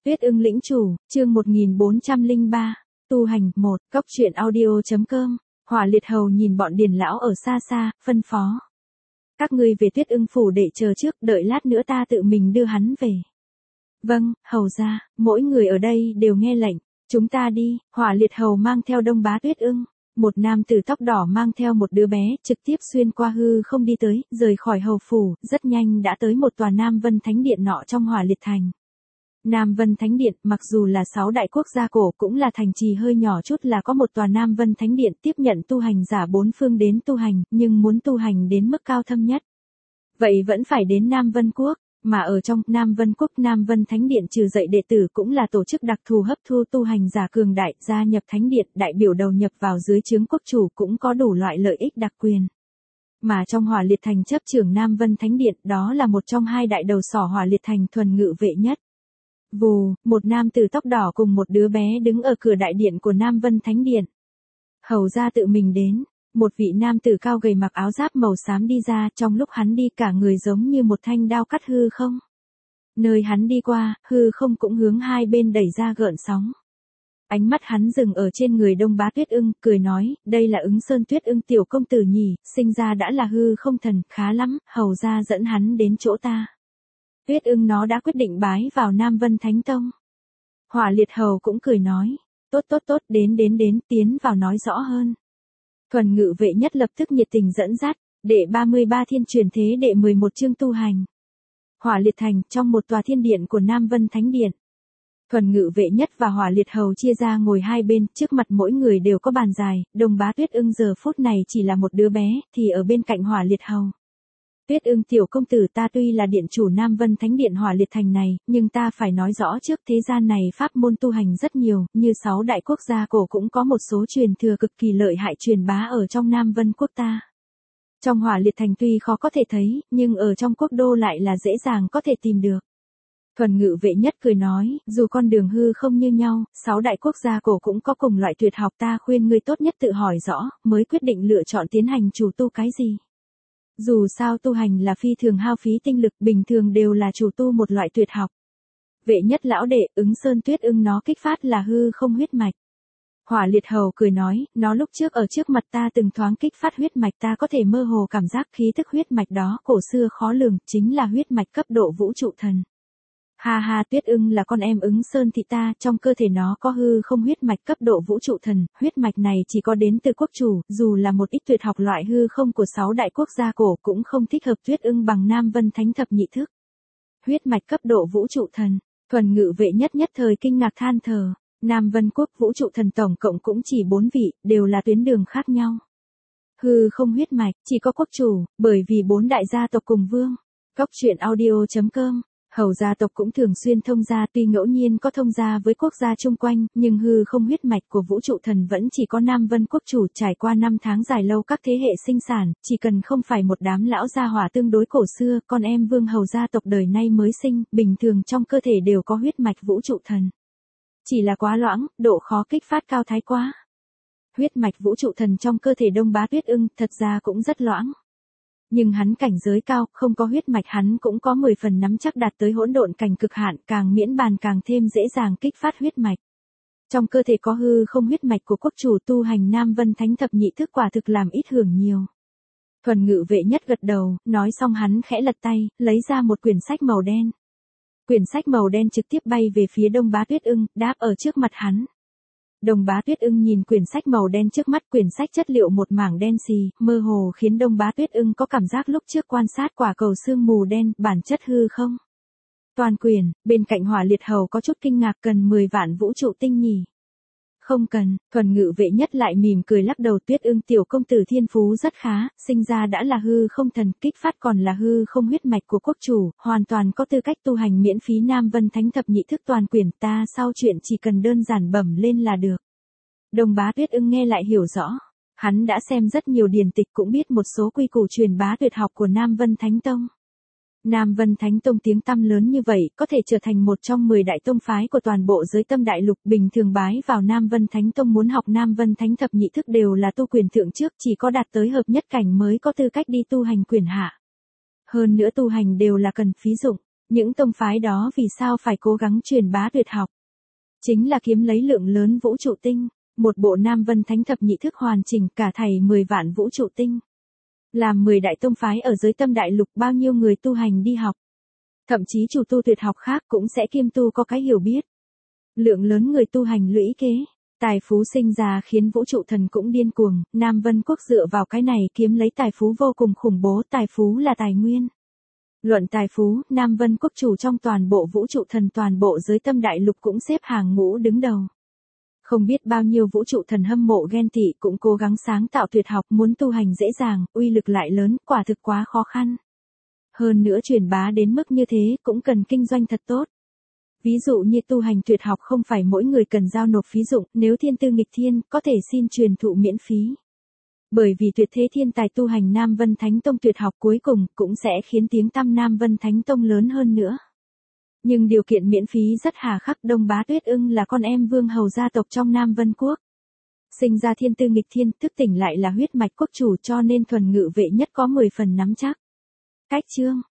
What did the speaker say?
Tuyết ưng lĩnh chủ, chương 1403, tu hành 1, cóc truyện audio.com, Hỏa Liệt Hầu nhìn bọn điền lão ở xa xa, phân phó. Các ngươi về Tuyết ưng phủ để chờ trước, đợi lát nữa ta tự mình đưa hắn về. Vâng, hầu gia, mỗi người ở đây đều nghe lệnh, chúng ta đi. Hỏa Liệt Hầu mang theo Đông Bá Tuyết ưng, một nam tử tóc đỏ mang theo một đứa bé, trực tiếp xuyên qua hư không đi tới, rời khỏi hầu phủ, rất nhanh đã tới một tòa Nam Vân Thánh Điện nọ trong Hỏa Liệt Thành. Nam Vân Thánh Điện, mặc dù là 6 đại quốc gia cổ cũng là thành trì hơi nhỏ chút, là có một tòa Nam Vân Thánh Điện tiếp nhận tu hành giả bốn phương đến tu hành, nhưng muốn tu hành đến mức cao thâm nhất, vậy vẫn phải đến Nam Vân Quốc, mà ở trong Nam Vân Quốc Nam Vân Thánh Điện trừ dạy đệ tử cũng là tổ chức đặc thù hấp thu tu hành giả cường đại, gia nhập Thánh Điện, đại biểu đầu nhập vào dưới trướng quốc chủ cũng có đủ loại lợi ích đặc quyền. Mà trong Hỏa Liệt Thành chấp trưởng Nam Vân Thánh Điện, đó là một trong hai đại đầu sỏ Hỏa Liệt Thành thuần ngự vệ nhất. Vù, một nam tử tóc đỏ cùng một đứa bé đứng ở cửa đại điện của Nam Vân Thánh Điện. Hầu gia tự mình đến, một vị nam tử cao gầy mặc áo giáp màu xám đi ra, trong lúc hắn đi cả người giống như một thanh đao cắt hư không. Nơi hắn đi qua, hư không cũng hướng hai bên đẩy ra gợn sóng. Ánh mắt hắn dừng ở trên người Đông Bá Tuyết ưng, cười nói, đây là Ứng Sơn Tuyết ưng tiểu công tử nhỉ, sinh ra đã là hư không thần, khá lắm, hầu gia dẫn hắn đến chỗ ta. Tuyết ưng nó đã quyết định bái vào Nam Vân Thánh Tông. Hỏa Liệt Hầu cũng cười nói, tốt, đến, tiến vào nói rõ hơn. Thuần ngự vệ nhất lập tức nhiệt tình dẫn dắt, đệ 33 thiên truyền thế đệ 11 chương tu hành. Hỏa Liệt Thành, trong một tòa thiên điện của Nam Vân Thánh Điện. Thuần ngự vệ nhất và Hỏa Liệt Hầu chia ra ngồi hai bên, trước mặt mỗi người đều có bàn dài, Đông Bá Tuyết ưng giờ phút này chỉ là một đứa bé, thì ở bên cạnh Hỏa Liệt Hầu. Tuyết ưng tiểu công tử, ta tuy là điện chủ Nam Vân Thánh Điện Hỏa Liệt Thành này, nhưng ta phải nói rõ trước, thế gian này pháp môn tu hành rất nhiều, như 6 đại quốc gia cổ cũng có một số truyền thừa cực kỳ lợi hại truyền bá ở trong Nam Vân Quốc ta. Trong Hỏa Liệt Thành tuy khó có thể thấy, nhưng ở trong quốc đô lại là dễ dàng có thể tìm được. Thuần ngự vệ nhất cười nói, dù con đường hư không như nhau, 6 đại quốc gia cổ cũng có cùng loại tuyệt học, ta khuyên ngươi tốt nhất tự hỏi rõ, mới quyết định lựa chọn tiến hành chủ tu cái gì. Dù sao tu hành là phi thường hao phí tinh lực, bình thường đều là chủ tu một loại tuyệt học. Vệ nhất lão đệ, Ứng Sơn Tuyết ưng nó kích phát là hư không huyết mạch. Hỏa Liệt Hầu cười nói, nó lúc trước ở trước mặt ta từng thoáng kích phát huyết mạch, ta có thể mơ hồ cảm giác khí tức huyết mạch đó cổ xưa khó lường, chính là huyết mạch cấp độ vũ trụ thần. Ha, Tuyết ưng là con em Ứng Sơn thị ta, trong cơ thể nó có hư không huyết mạch cấp độ vũ trụ thần, huyết mạch này chỉ có đến từ quốc chủ, dù là một ít tuyệt học loại hư không của 6 đại quốc gia cổ cũng không thích hợp Tuyết ưng bằng Nam Vân Thánh thập nhị thức. Huyết mạch cấp độ vũ trụ thần, thuần ngự vệ nhất thời kinh ngạc than thở, Nam Vân Quốc vũ trụ thần tổng cộng cũng chỉ 4 vị, đều là tuyến đường khác nhau. Hư không huyết mạch, chỉ có quốc chủ, bởi vì 4 đại gia tộc cùng vương. Cóc truyện audio.com. Hầu gia tộc cũng thường xuyên thông gia, tuy ngẫu nhiên có thông gia với quốc gia chung quanh, nhưng hư không huyết mạch của vũ trụ thần vẫn chỉ có Nam Vân Quốc chủ. Trải qua 5 tháng dài lâu các thế hệ sinh sản, chỉ cần không phải một đám lão gia hỏa tương đối cổ xưa, con em vương hầu gia tộc đời nay mới sinh, bình thường trong cơ thể đều có huyết mạch vũ trụ thần. Chỉ là quá loãng, độ khó kích phát cao thái quá. Huyết mạch vũ trụ thần trong cơ thể Đông Bá Tuyết ưng thật ra cũng rất loãng. Nhưng hắn cảnh giới cao, không có huyết mạch hắn cũng có 10 phần nắm chắc đạt tới hỗn độn cảnh cực hạn, càng miễn bàn càng thêm dễ dàng kích phát huyết mạch. Trong cơ thể có hư không huyết mạch của quốc chủ tu hành Nam Vân Thánh thập nhị thức quả thực làm ít hưởng nhiều. Thuần ngự vệ nhất gật đầu, nói xong hắn khẽ lật tay, lấy ra một quyển sách màu đen. Quyển sách màu đen trực tiếp bay về phía Đông Bá Tuyết ưng, đáp ở trước mặt hắn. Đông Bá Tuyết ưng nhìn quyển sách màu đen trước mắt, quyển sách chất liệu một mảng đen xì, mơ hồ khiến Đông Bá Tuyết ưng có cảm giác lúc trước quan sát quả cầu sương mù đen, bản chất hư không. Toàn quyển, bên cạnh Hỏa Liệt Hầu có chút kinh ngạc, cần 10 vạn vũ trụ tinh nhỉ. Không cần, thuần ngự vệ nhất lại mỉm cười lắc đầu, Tuyết ưng tiểu công tử thiên phú rất khá, sinh ra đã là hư không thần, kích phát còn là hư không huyết mạch của quốc chủ, hoàn toàn có tư cách tu hành miễn phí Nam Vân Thánh thập nhị thức toàn quyển, ta sau chuyện chỉ cần đơn giản bẩm lên là được. Đông Bá Tuyết ưng nghe lại hiểu rõ, hắn đã xem rất nhiều điển tịch cũng biết một số quy củ truyền bá tuyệt học của Nam Vân Thánh Tông. Nam Vân Thánh Tông tiếng tăm lớn như vậy, có thể trở thành một trong 10 đại tông phái của toàn bộ giới tâm đại lục, bình thường bái vào Nam Vân Thánh Tông muốn học Nam Vân Thánh thập nhị thức đều là tu quyền thượng trước, chỉ có đạt tới hợp nhất cảnh mới có tư cách đi tu hành quyền hạ. Hơn nữa tu hành đều là cần phí dụng. Những tông phái đó vì sao phải cố gắng truyền bá tuyệt học? Chính là kiếm lấy lượng lớn vũ trụ tinh, một bộ Nam Vân Thánh Thập Nhị Thức hoàn chỉnh cả thảy 10 vạn vũ trụ tinh. Làm 10 đại tông phái ở giới tâm đại lục bao nhiêu người tu hành đi học. Thậm chí chủ tu tuyệt học khác cũng sẽ kiêm tu có cái hiểu biết. Lượng lớn người tu hành lũy kế, tài phú sinh ra khiến vũ trụ thần cũng điên cuồng, Nam Vân Quốc dựa vào cái này kiếm lấy tài phú vô cùng khủng bố, tài phú là tài nguyên. Luận tài phú, Nam Vân Quốc chủ trong toàn bộ vũ trụ thần toàn bộ giới tâm đại lục cũng xếp hàng ngũ đứng đầu. Không biết bao nhiêu vũ trụ thần hâm mộ ghen tị cũng cố gắng sáng tạo tuyệt học muốn tu hành dễ dàng, uy lực lại lớn, quả thực quá khó khăn. Hơn nữa truyền bá đến mức như thế cũng cần kinh doanh thật tốt. Ví dụ như tu hành tuyệt học không phải mỗi người cần giao nộp phí dụng, nếu thiên tư nghịch thiên, có thể xin truyền thụ miễn phí. Bởi vì tuyệt thế thiên tài tu hành Nam Vân Thánh Tông tuyệt học cuối cùng cũng sẽ khiến tiếng tăm Nam Vân Thánh Tông lớn hơn nữa. Nhưng điều kiện miễn phí rất hà khắc. Đông Bá Tuyết Ưng là con em vương hầu gia tộc trong Nam Vân Quốc. Sinh ra thiên tư nghịch thiên, thức tỉnh lại là huyết mạch quốc chủ cho nên thuần ngự vệ nhất có 10 phần nắm chắc. Cách chương